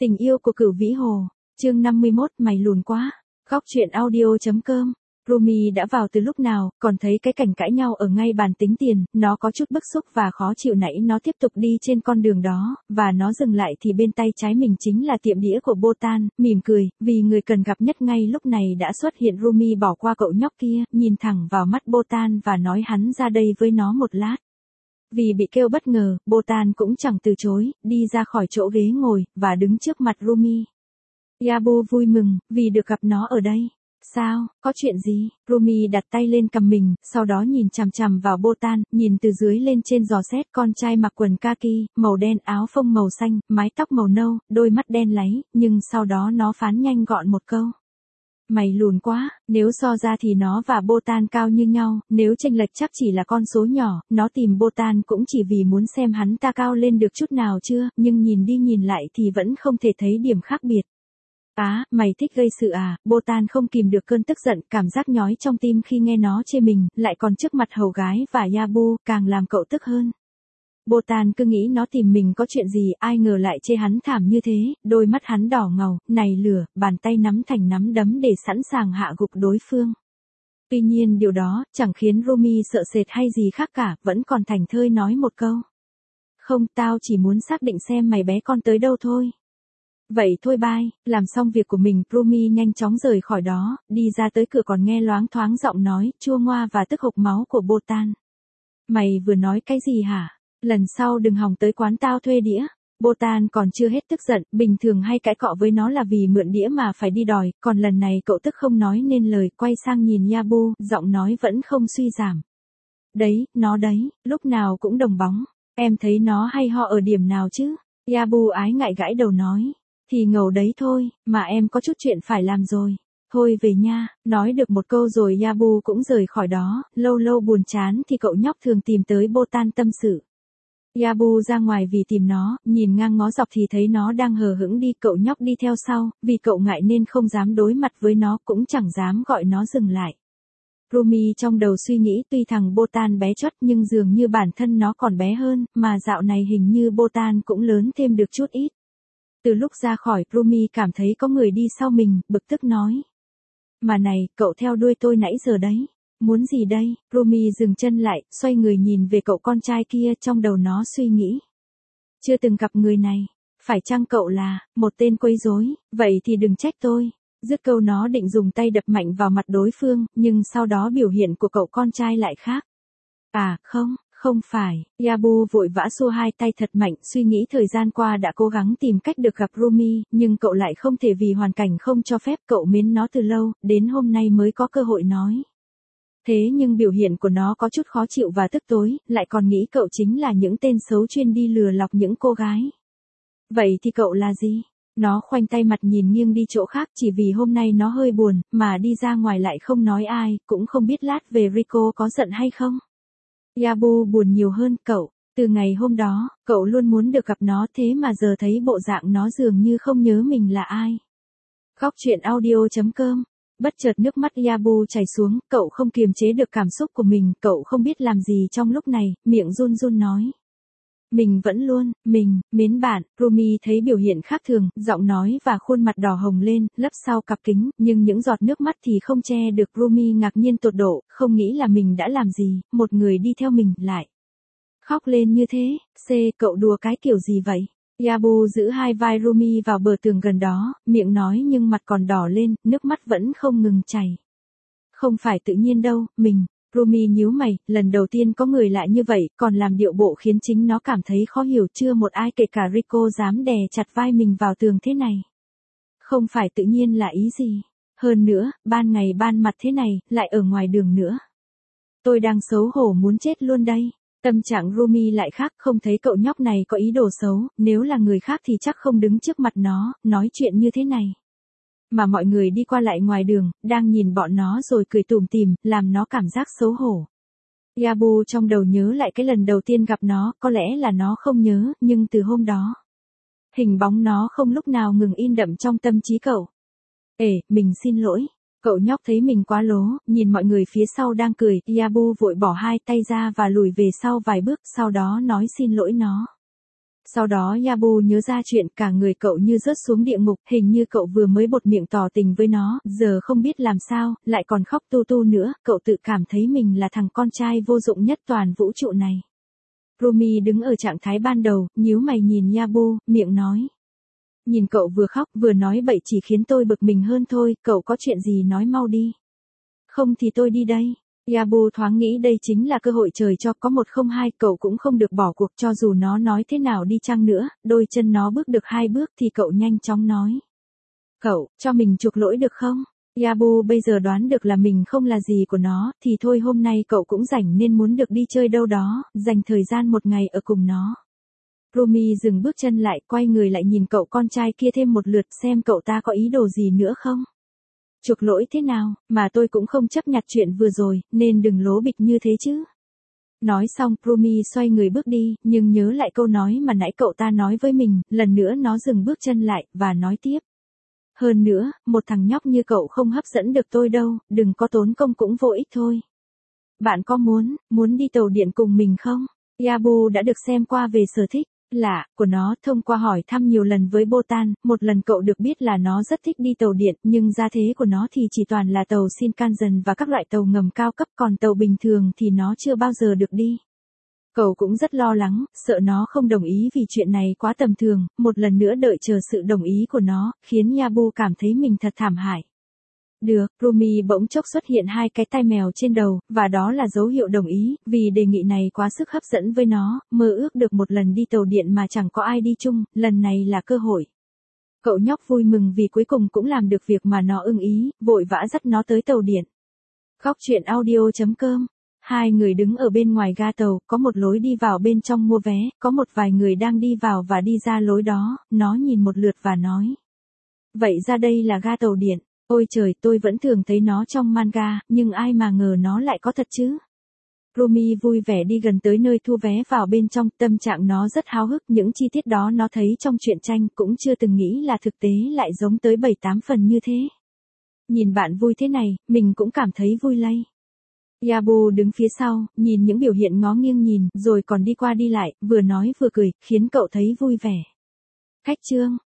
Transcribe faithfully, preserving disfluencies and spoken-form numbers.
Tình yêu của Cửu Vĩ Hồ, chương năm mươi mốt, mày lùn quá. Góc truyện audio.com. Rumi đã vào từ lúc nào, còn thấy cái cảnh cãi nhau ở ngay bàn tính tiền, nó có chút bức xúc và khó chịu. Nãy nó tiếp tục đi trên con đường đó, và nó dừng lại thì bên tay trái mình chính là tiệm đĩa của Botan, mỉm cười, vì người cần gặp nhất ngay lúc này đã xuất hiện. Rumi bỏ qua cậu nhóc kia, nhìn thẳng vào mắt Botan và nói hắn ra đây với nó một lát. Vì bị kêu bất ngờ, Botan cũng chẳng từ chối, đi ra khỏi chỗ ghế ngồi, và đứng trước mặt Rumi. Yabu vui mừng, vì được gặp nó ở đây. Sao, có chuyện gì? Rumi đặt tay lên cằm mình, sau đó nhìn chằm chằm vào Botan, nhìn từ dưới lên trên dò xét. Con trai mặc quần kaki, màu đen, áo phông màu xanh, mái tóc màu nâu, đôi mắt đen láy, nhưng sau đó nó phán nhanh gọn một câu. Mày lùn quá. Nếu so ra thì nó và Botan cao như nhau, nếu chênh lệch chắc chỉ là con số nhỏ. Nó tìm Botan cũng chỉ vì muốn xem hắn ta cao lên được chút nào chưa, nhưng nhìn đi nhìn lại thì vẫn không thể thấy điểm khác biệt. Á, mày thích gây sự à? Botan không kìm được cơn tức giận, cảm giác nhói trong tim khi nghe nó chê mình, lại còn trước mặt hầu gái và Yabu, càng làm cậu tức hơn. Botan cứ nghĩ nó tìm mình có chuyện gì, ai ngờ lại chê hắn thảm như thế. Đôi mắt hắn đỏ ngầu, này lửa, bàn tay nắm thành nắm đấm để sẵn sàng hạ gục đối phương. Tuy nhiên điều đó chẳng khiến Rumi sợ sệt hay gì khác cả, vẫn còn thảnh thơi nói một câu. Không, tao chỉ muốn xác định xem mày bé con tới đâu thôi. Vậy thôi bye. Làm xong việc của mình, Rumi nhanh chóng rời khỏi đó, đi ra tới cửa còn nghe loáng thoáng giọng nói chua ngoa và tức hộc máu của Botan. Mày vừa nói cái gì hả? Lần sau đừng hòng tới quán tao thuê đĩa. Botan còn chưa hết tức giận, bình thường hay cãi cọ với nó là vì mượn đĩa mà phải đi đòi, còn lần này cậu tức không nói nên lời, quay sang nhìn Yabu, giọng nói vẫn không suy giảm. Đấy, nó đấy, lúc nào cũng đồng bóng, em thấy nó hay ho ở điểm nào chứ? Yabu ái ngại gãi đầu nói. Thì ngầu đấy thôi, mà em có chút chuyện phải làm rồi. Thôi về nha. Nói được một câu rồi Yabu cũng rời khỏi đó. Lâu lâu buồn chán thì cậu nhóc thường tìm tới Botan tâm sự. Yabu ra ngoài vì tìm nó, nhìn ngang ngó dọc thì thấy nó đang hờ hững đi. Cậu nhóc đi theo sau, vì cậu ngại nên không dám đối mặt với nó, cũng chẳng dám gọi nó dừng lại. Rumi trong đầu suy nghĩ tuy thằng Botan bé chót nhưng dường như bản thân nó còn bé hơn, mà dạo này hình như Botan cũng lớn thêm được chút ít. Từ lúc ra khỏi, Rumi cảm thấy có người đi sau mình, bực tức nói. Mà này, cậu theo đuôi tôi nãy giờ đấy. Muốn gì đây? Rumi dừng chân lại, xoay người nhìn về cậu con trai kia, trong đầu nó suy nghĩ. Chưa từng gặp người này. Phải chăng cậu là một tên quấy rối? Vậy thì đừng trách tôi. Dứt câu nó định dùng tay đập mạnh vào mặt đối phương, nhưng sau đó biểu hiện của cậu con trai lại khác. À, không. Không phải. Yabu vội vã xua hai tay thật mạnh, suy nghĩ thời gian qua đã cố gắng tìm cách được gặp Rumi, nhưng cậu lại không thể vì hoàn cảnh không cho phép. Cậu mến nó từ lâu, đến hôm nay mới có cơ hội nói. Thế nhưng biểu hiện của nó có chút khó chịu và tức tối, lại còn nghĩ cậu chính là những tên xấu chuyên đi lừa lọc những cô gái. Vậy thì cậu là gì? Nó khoanh tay mặt nhìn nghiêng đi chỗ khác, chỉ vì hôm nay nó hơi buồn, mà đi ra ngoài lại không nói ai, cũng không biết lát về Rico có giận hay không. Yabu buồn nhiều hơn. Cậu, từ ngày hôm đó, cậu luôn muốn được gặp nó, thế mà giờ thấy bộ dạng nó dường như không nhớ mình là ai. Góc truyện audio.com. Bất chợt nước mắt Yabu chảy xuống, cậu không kiềm chế được cảm xúc của mình, cậu không biết làm gì trong lúc này, miệng run run nói. Mình vẫn luôn, mình, mến bạn. Rumi thấy biểu hiện khác thường, giọng nói và khuôn mặt đỏ hồng lên, lấp sau cặp kính, nhưng những giọt nước mắt thì không che được. Rumi ngạc nhiên tột độ, không nghĩ là mình đã làm gì, một người đi theo mình, lại khóc lên như thế. C, cậu đùa cái kiểu gì vậy? Yabu giữ hai vai Rumi vào bờ tường gần đó, miệng nói nhưng mặt còn đỏ lên, nước mắt vẫn không ngừng chảy. Không phải tự nhiên đâu, mình. Rumi nhíu mày, lần đầu tiên có người lạ như vậy, còn làm điệu bộ khiến chính nó cảm thấy khó hiểu, chưa một ai kể cả Rico dám đè chặt vai mình vào tường thế này. Không phải tự nhiên là ý gì? Hơn nữa, ban ngày ban mặt thế này, lại ở ngoài đường nữa. Tôi đang xấu hổ muốn chết luôn đây. Tâm trạng Rumi lại khác, không thấy cậu nhóc này có ý đồ xấu, nếu là người khác thì chắc không đứng trước mặt nó, nói chuyện như thế này. Mà mọi người đi qua lại ngoài đường, đang nhìn bọn nó rồi cười tủm tỉm, làm nó cảm giác xấu hổ. Yabu trong đầu nhớ lại cái lần đầu tiên gặp nó, có lẽ là nó không nhớ, nhưng từ hôm đó, hình bóng nó không lúc nào ngừng in đậm trong tâm trí cậu. Ê, mình xin lỗi. Cậu nhóc thấy mình quá lố, nhìn mọi người phía sau đang cười, Yabu vội bỏ hai tay ra và lùi về sau vài bước, sau đó nói xin lỗi nó. Sau đó Yabu nhớ ra chuyện cả người cậu như rớt xuống địa ngục, hình như cậu vừa mới bột miệng tỏ tình với nó, giờ không biết làm sao, lại còn khóc tu tu nữa, cậu tự cảm thấy mình là thằng con trai vô dụng nhất toàn vũ trụ này. Rumi đứng ở trạng thái ban đầu, nhíu mày nhìn Yabu, miệng nói. Nhìn cậu vừa khóc vừa nói bậy chỉ khiến tôi bực mình hơn thôi, cậu có chuyện gì nói mau đi. Không thì tôi đi đây. Yabu thoáng nghĩ đây chính là cơ hội trời cho, có một không hai, cậu cũng không được bỏ cuộc cho dù nó nói thế nào đi chăng nữa, đôi chân nó bước được hai bước thì cậu nhanh chóng nói. Cậu, cho mình chuộc lỗi được không? Yabu bây giờ đoán được là mình không là gì của nó, thì thôi hôm nay cậu cũng rảnh nên muốn được đi chơi đâu đó, dành thời gian một ngày ở cùng nó. Rumi dừng bước chân lại, quay người lại nhìn cậu con trai kia thêm một lượt xem cậu ta có ý đồ gì nữa không. Chuộc lỗi thế nào, mà tôi cũng không chấp nhặt chuyện vừa rồi, nên đừng lố bịch như thế chứ. Nói xong, Rumi xoay người bước đi, nhưng nhớ lại câu nói mà nãy cậu ta nói với mình, lần nữa nó dừng bước chân lại, và nói tiếp. Hơn nữa, một thằng nhóc như cậu không hấp dẫn được tôi đâu, đừng có tốn công cũng vô ích thôi. Bạn có muốn, muốn đi tàu điện cùng mình không? Yabu đã được xem qua về sở thích lạ của nó thông qua hỏi thăm nhiều lần với Botan, một lần cậu được biết là nó rất thích đi tàu điện, nhưng gia thế của nó thì chỉ toàn là tàu Shinkansen và các loại tàu ngầm cao cấp, còn tàu bình thường thì nó chưa bao giờ được đi. Cậu cũng rất lo lắng, sợ nó không đồng ý vì chuyện này quá tầm thường, một lần nữa đợi chờ sự đồng ý của nó, khiến Yabu cảm thấy mình thật thảm hại. Được, Rumi bỗng chốc xuất hiện hai cái tai mèo trên đầu, và đó là dấu hiệu đồng ý, vì đề nghị này quá sức hấp dẫn với nó, mơ ước được một lần đi tàu điện mà chẳng có ai đi chung, lần này là cơ hội. Cậu nhóc vui mừng vì cuối cùng cũng làm được việc mà nó ưng ý, vội vã dắt nó tới tàu điện. Góc truyện audio chấm com. Hai người đứng ở bên ngoài ga tàu, có một lối đi vào bên trong mua vé, có một vài người đang đi vào và đi ra lối đó, nó nhìn một lượt và nói. Vậy ra đây là ga tàu điện. Ôi trời, tôi vẫn thường thấy nó trong manga, nhưng ai mà ngờ nó lại có thật chứ. Rumi vui vẻ đi gần tới nơi thu vé vào bên trong, tâm trạng nó rất háo hức, những chi tiết đó nó thấy trong truyện tranh cũng chưa từng nghĩ là thực tế lại giống tới bảy tám phần như thế. Nhìn bạn vui thế này, mình cũng cảm thấy vui lây. Yabu đứng phía sau, nhìn những biểu hiện ngó nghiêng nhìn, rồi còn đi qua đi lại, vừa nói vừa cười, khiến cậu thấy vui vẻ. Khách trương,